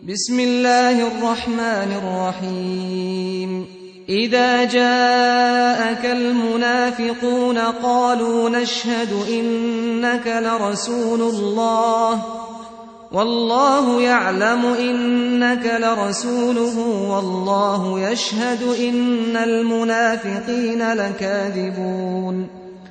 بسم الله الرحمن الرحيم إذا جاءك المنافقون قالوا نشهد إنك لرسول الله والله يعلم إنك لرسوله والله يشهد إن المنافقين لكاذبون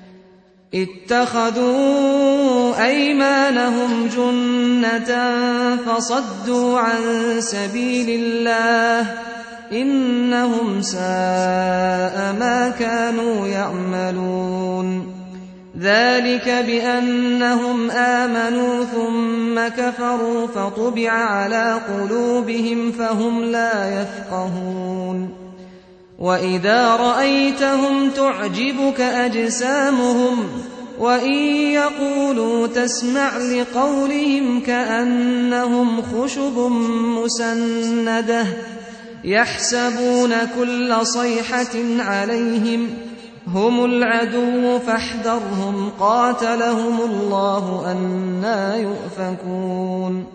اتخذوا أيمانهم جنة فصدوا عن سبيل الله إنهم ساء ما كانوا يعملون ذلك بأنهم آمنوا ثم كفروا فطبع على قلوبهم فهم لا يفقهون وإذا رأيتهم تعجبك أجسامهم وإن يقولوا تسمع لقولهم كأنهم خشب مسندة يحسبون كل صيحة عليهم هم العدو فاحذرهم قاتلهم الله أنى يؤفكون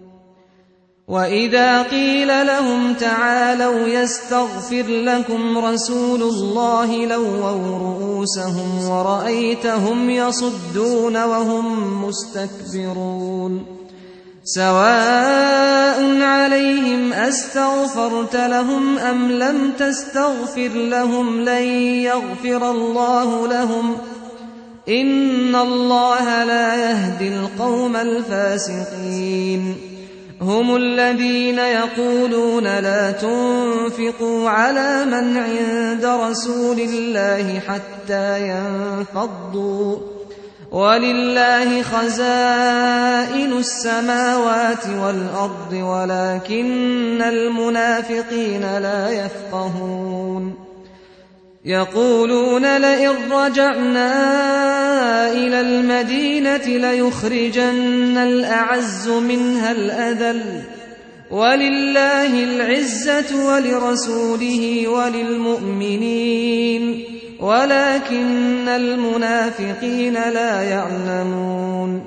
وإذا قيل لهم تعالوا يستغفر لكم رسول الله لووا رؤوسهم ورأيتهم يصدون وهم مستكبرون سواء عليهم أستغفرت لهم أم لم تستغفر لهم لن يغفر الله لهم إن الله لا يهدي القوم الفاسقين هم الذين يقولون لا تنفقوا على من عند رسول الله حتى ينفضوا ولله خزائن السماوات والأرض ولكن المنافقين لا يفقهون يقولون لئن رجعنا إلى المدينة ليخرجن الأعز منها الأذل ولله العزة ولرسوله وللمؤمنين ولكن المنافقين لا يعلمون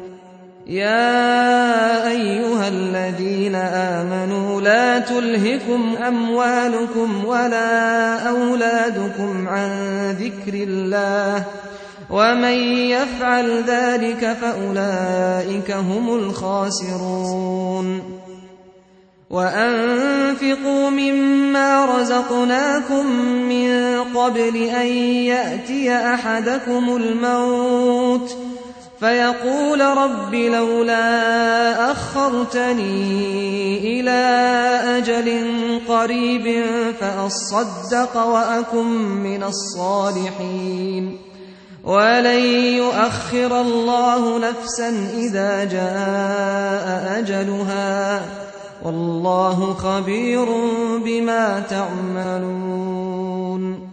يا أيها الذين آمنوا لا تلهكم أموالكم ولا أولادكم عن ذكر الله ومن يفعل ذلك فأولئك هم الخاسرون وأنفقوا مما رزقناكم من قبل أن يأتي أحدكم الموت فيقول رب لولا أخرتني إلى أجل قريب فأصدق وأكن من الصالحين ولن يؤخر الله نفسا إذا جاء أجلها والله خبير بما تعملون